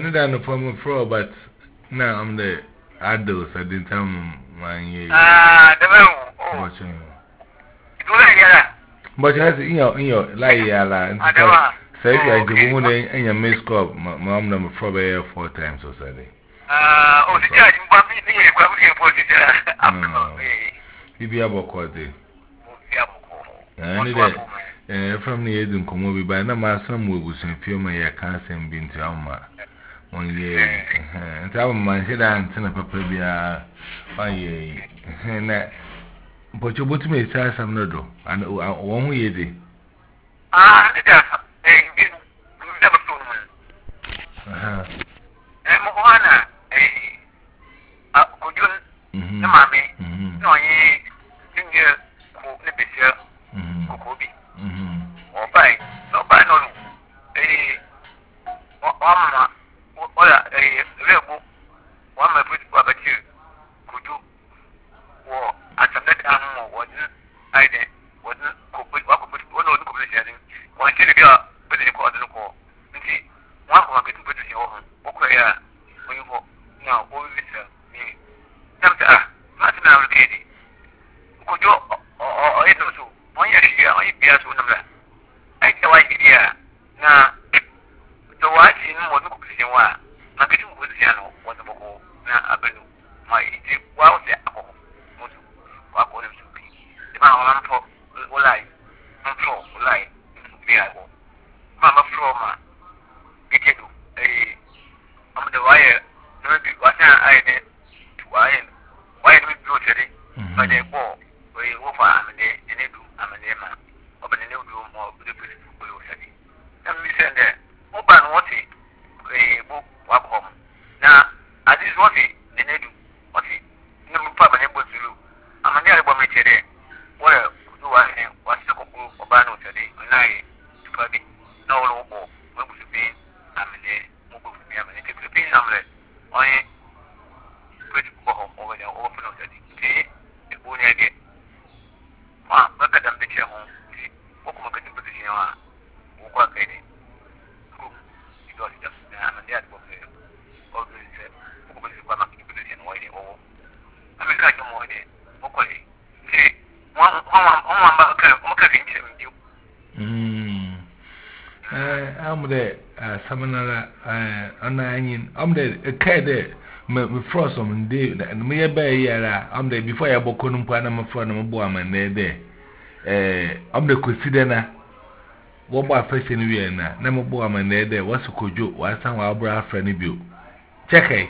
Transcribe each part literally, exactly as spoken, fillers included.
any than from a fraud, but now I'm the adults. I didn't tell my year. Ah, the man. Watching. But you have in your in your like yala and say if you give one in your miss crop, mom number probably four times or so. Ah, oh, the judge, but me, I'm going to be able to and from the Eden Comobi by no master moves and film a cancer and been to Alma one year. And tell my head and send a papabia one year. But you put me a some noodle and one way. Ah, never told me. And Moana, a good mammy, no, ye, finger, Nibisha, Kokobi, or by, no, by no, a Mama, or a rebel, one my pretty barbecue, could you, or at a net animal wasn't I did, wasn't cooked with what could one of the commission, one kid girl, but they called the call. You see, one of my put in your home, okay, when you go now, all this, me. Never, not now, lady. Could you, or it also, one year here, I be as one of them. I tell idea. Now, the watch in one of the one, not getting with the channel, one of the whole, now, I believe my well, the apple, what would it be? The man for life, not for life, be able. Mamma Froma, get you a on the wire, maybe what I did to iron. Why do we go today? By the ball, where you offer I'm a day, and you do, I'm a name, open a new room or the beautiful blue city. And we send there, open what it, a book, walk home. Now, as is what it, and they do, what it, no papa able to do. I'm a near bomb today. Well, do I what's the cocoa or bano today? And I, to probably no local, move to be, I'm a day, move to be, I'm a day, to be somewhere. Only pretty ball over the open of the day, the boon again. Ah, look at them picture home. What come get the position on? What lady? Who? You got it. I'm a dead book. All this said, who was the one of the position waiting over? I'm a guy more day. Okay. See, one, one, one, one, one, you. Hm. I'm the Samanara, and I'm the kid. Me frost on day and me a bay yara. I'm there before I book on Panama from a boy man there. Eh, I'm the consider what by first in Vienna. Number boy man there. What's a cojo? What's some our bra friendly view? Check it.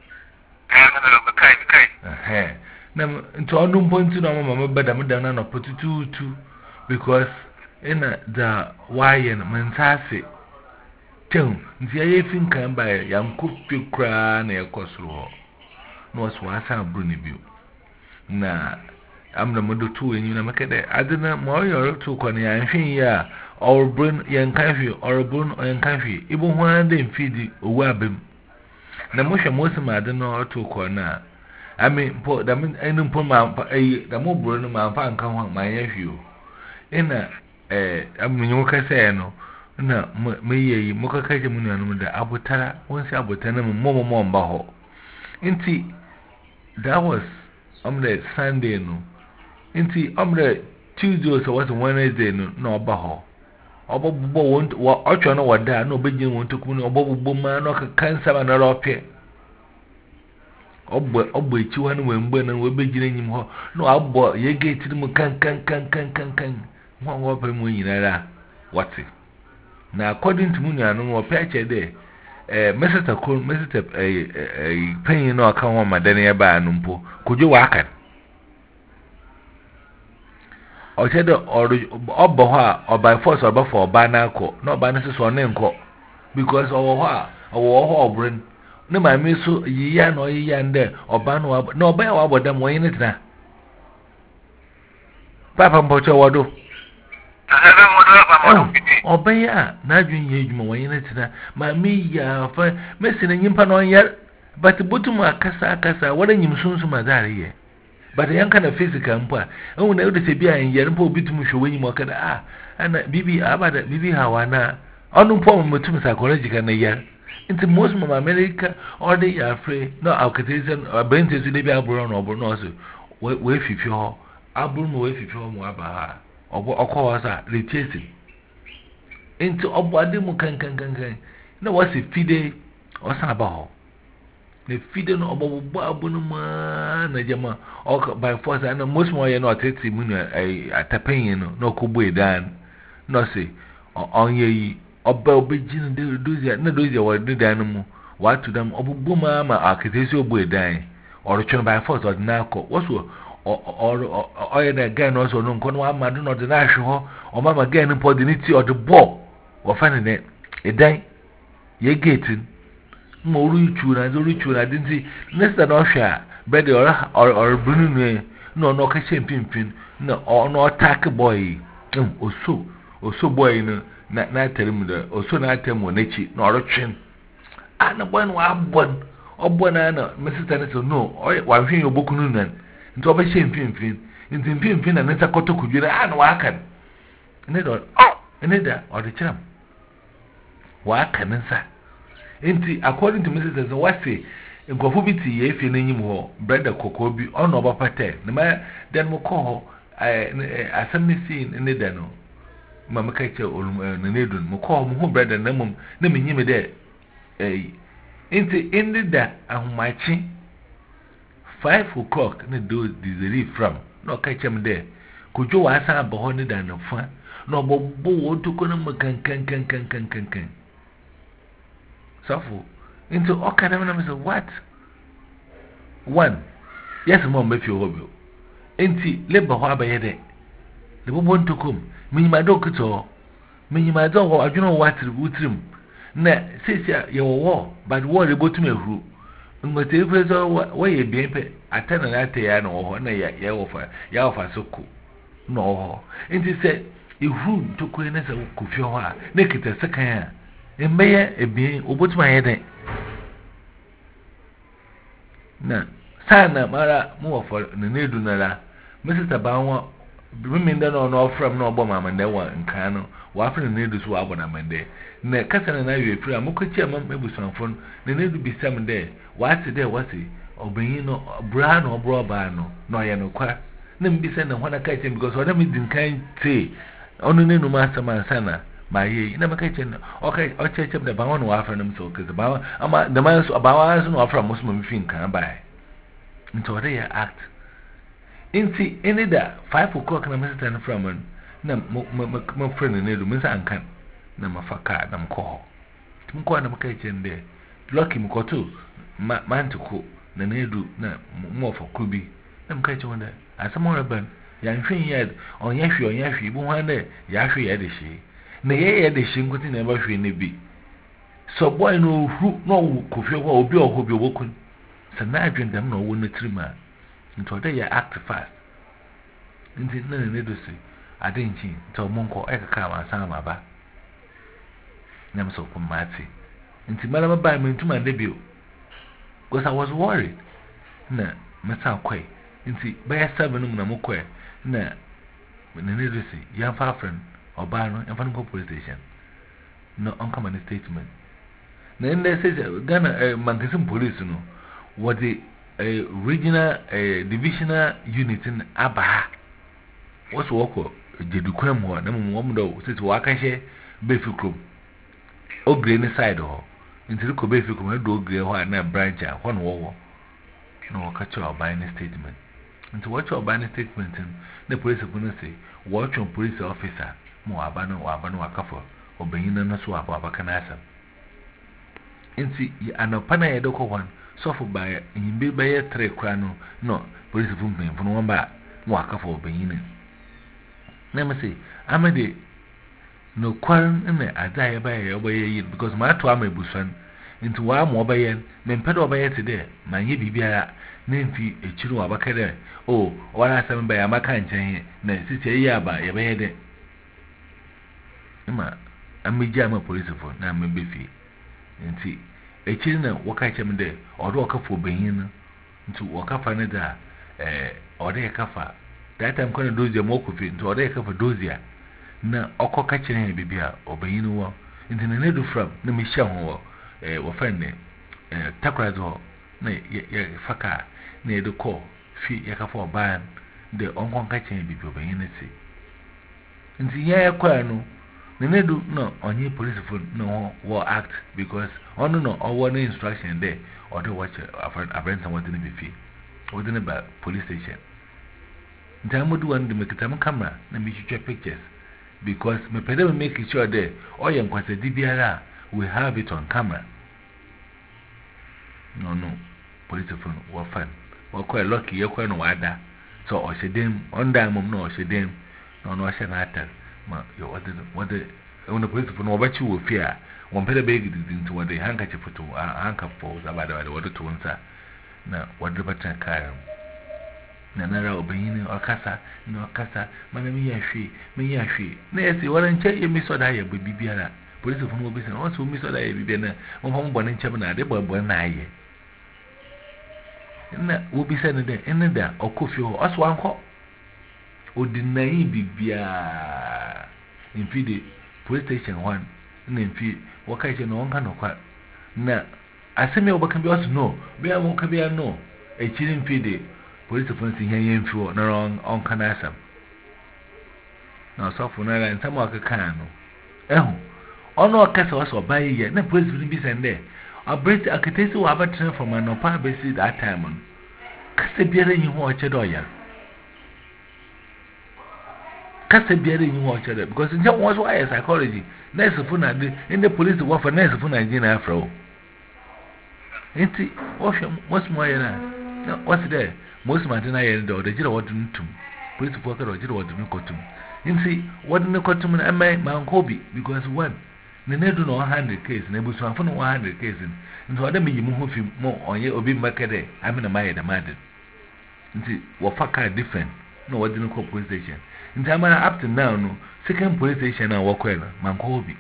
Eh, now, into all no points to no mamma, but I'm down and put it two two because in the wire mentasi. Chum, the I think can buy a young cook you cry near Cosro. No, was a brunny view. Nah, I'm the mother two and you know, make it. I don't know more your two conny and fin ya, or brun young country, or a brun or young country, even one day feed the wabbim. The motion most of my don't know two corner. I mean, put them in put my the more brun my fan come on my nephew. In a, eh, I mean, you can say no. Na me ye muka kaje mun yanu da abutara wonsi abutana mu momo mo mba ho nti that was on the Sunday no nti on the Tuesday so was Wednesday no na oba ho obobo won wa ocho no wada na obegin won tokum no obobo ma no ka cancer na rope obbo obbo echi wan we mgbe na we begin enyim ho no abbo ye gate mu kan kan kan kan kan kan mo ngo pe mu nyinara what na according to Munya no wo peche de eh Mister Cole Mister eh eh penny no aka ho madane ya ba no mpo kojo wa aka o che de obo ho a o by force obo for oba na akọ no oba na so ne nko because owo ho a owo ho obren ne ma me so yiya no yiya nde oba no no oba ya wa bodam wo yin tina papa mpocho wodo obey ya na dwun ye dwuma wanyene tina ma me ya fa mesina nyimpa no yer but butum akasa akasa wala nyim sunsu madare ye but yanka na physical mpa ehun na ode se bia yer mpa obitum hwe wanyim okada ah ana bibi abada bibi hawana onu mpa mutum psychological na yer Into most of America, all they are free. No, our citizen, a brain to the Abron or Bonoso. Wait, if you're Abron, wait, if you're Muabaha, or call us a chasing. Into Obadimu can can can can. No, what's a fide or Sabaho? The feeding of Babunuma, Najama, or by force, and most more you're not eighty moon a tapain, no kubwe dan, no say, or on ye. Oba obejin de dozia na dozia wa de animal what to them obubuma ma architecture obo edan or twen by force or na ko woso or or the guy no so no nko no amado no de na hwe ho o mama guy no podinity or the ball wo fa ne edan ye gating mo ru ichu na zo ru ichu na dinti next na hwe a bed or or bunu no no no ka champion no or no attack boy oso oso boy no na na terem de oso na atem wo nachi na orotwen ana bon wa bon obon na na mesita ne so no wa hwen obokunu nan nti obehye mfimfin nti mfimfin na nta kotokudwira ana wa aka ne do ne da odi kiram wa aka nsa nti according to mesita so what say nkofo bi ti ye fie na nyim ho brother kokko bi ono obapate na ma den mo ko ho asem ne sin ne da no mama kacha olum na nedun mo ko mo brother na mum na menyime de eh inti indi da ahumachi five o'clock na do dizeri from no kacha me de kojo wa asa abaho ne da na fa no bobo wo to na makan kan kan kan kan kan kan safu inti okada me na me say what one yes mom me fi hobio inti leba ho abaye de le bobo ntokom minyima dokito minyima do ho adweno watri wutrim na sesia ye wo but wo re botum ehuru ngote efeso wo ye bienpe atana na ate ya no ho na ya ye wo fa ya wo fa soko no ho nti se ehuru ntoko ne se kofi ho a na kita sekan a emeye ebien obotum ayede na sana mara mu wo for ne nedu na la mesita banwa biminda no no from no obo mama nde wa nkan no wa afre ne nedu so abona mande na kasa na we fira amukochi am mebusanfo ne nedu bisam de wa ate de wasi obenyi no bra no bro ba no no ye no kwa na mbisa na hwana ka chem because oda mi dinkan te onu ne no ma sama sana ma ye na maka chem okay o che chem de ba won wa afre nam so ke ba ama de man so ba wa so no afre muslim mi fin kan ba nto de ya act inti any da five o'clock na mesa tan from na mo friend ne do mesa ankan na mafaka na mko mko na maka chende lucky mko tu mantuko na nedu na mo for kubi na mka chonda asamo raban ya nhwen ya on ya hwe on ya hwe bu hwan ya hwe ya de shi na ye ya de shi nkuti na ba hwe ne bi so boy no hu no kofie ho obi oho bi obokun sana adwen dam no wo ne trima nto de ya act fast nti na ne do si adenchi to monko e kaka ma san ma ba nyam so ko mati nti mala ma ba me ntuma de bio because I was worried na meta kwai nti ba ya seven mu na mokwe na ne ne do si ya fa friend oba no ya fa no police station no on come an statement na nde say Ghana Mankasim police no what the a regional a divisional unit in Aba what's wako jedukwem ho na mum wom do sit waka hye befikrom ogre ni side ho ntiri ko befikrom do ogre ho na branch a ho no wo no ka cho by any statement nti what your by any statement the police go no say what your police officer mo aba no aba no akafo obanyin no so aba aba kana asam nti anopa na ye do ko wan so for by imbe by three kra no no police fu mpem fu no ba mo akafo obanyin na me say amade no kwan na adai ba ye obaye yi because ma to am ebusan nti wa mo obaye me mpedo obaye today ma nye bibia na mfi echiru wa bakere oh wala asem ba ya maka nchen na sisi yi aba ye baye de ma amija ma police for na me befi nti echiru na waka chem de odo okafo obanyin no nti wakafa ne da eh odo yakafa that time kwana dozia mokufi nti odo yakafa dozia na okoka kire bibia obanyin wo nti na nedu from na me hia ho eh wo friend eh takrazo na ye faka na edo call fi ye ka for ban de onkon ka chen bibi obanyin ne si nti ye kwa no ne nedu no onye police phone no wo act because ono no owo no instruction there or the watch abrent and what in be fi within a police station nti amodu wan de mekita m camera na me hwehwe pictures because me pede me make sure there all your kwasedi biara we have it on camera no no police phone wa fan wa kwa lucky ye kwa no wada so o shedem on da mum no o shedem no no she na atal ma yo what the what the on the police phone wa bachi wo fia won pede be gidi into what the handkerchief to handkerchief za bada bada what to unsa na wadde batan kaya na nara obanyin okasa na okasa mana mi yahwe mi yahwe na ese waran che yemi so da ya bibiara police phone wo bisa o so mi so da ya bibiara na mo fam bo ne nche na de bo bo na aye na wo bisa ne de ene da okofi ho aso anko odinai bibia infide police station one na infi wakai che no onka no kwa na asemi obaka bi oso no be am ka bi no e chiri infide police phone si hen yen fi na on onka na asam na so fu na la nsamo akaka no ehu ono okasa oso bayi ye na police phone bi sende abret akatesi wa abatre from an opa besi that time on kase biara yin ho oche do ya kase biara yin ho oche do because nje won so aye psychology nurse phone na de in the police wo for nurse phone na ji na afro enti wo hwe most mo ya na what's there most man na ya do de jira wodun tum police phone ka do jira wodun kotum enti wodun kotum na mai man hobi because one ne nedu no one hundred case na ebusu afo no one hundred case nti oda me yimu ho fi mo onye obi makede amina maye da mad nti wo faka different no wodin ko police station nti amana up to now no second police station na wo kwela man ko obi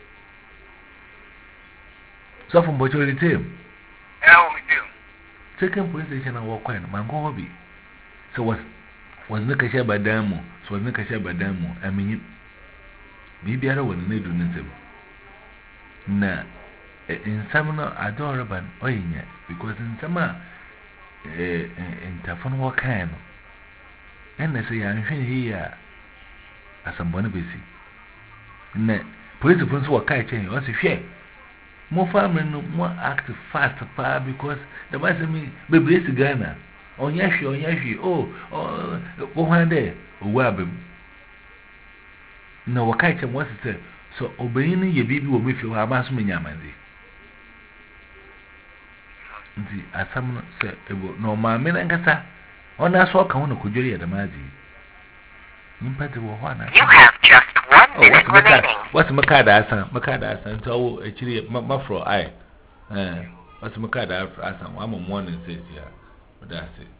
so from bocho retail eh o mi tell second police station na wo kwela man ko obi so was was ne kashe badamu so was ne kashe badamu aminyi bibiara woni nedu nsem na insam no adorable oyinya because insama eh intafon wo kan no enne se ya nhwe hiya asambone besi na police phone so wakai chen o se hwe mo family no mo act fast pa because the boy say me bebre si Ghana onya hwe onya hwe oh wo hande owa abem na wakai chen wo se so obeyin ye bibi wo mefi ho amaso menyamanzi nti asam no se ebo no ma me na nkasa ona so ka ho no kodwori ya damazi nimpate wo ho na You have just one minute remaining. What's makada asan makada asan to wo akiri mafro ai eh what's makada asan wa mo morning says ya that's it.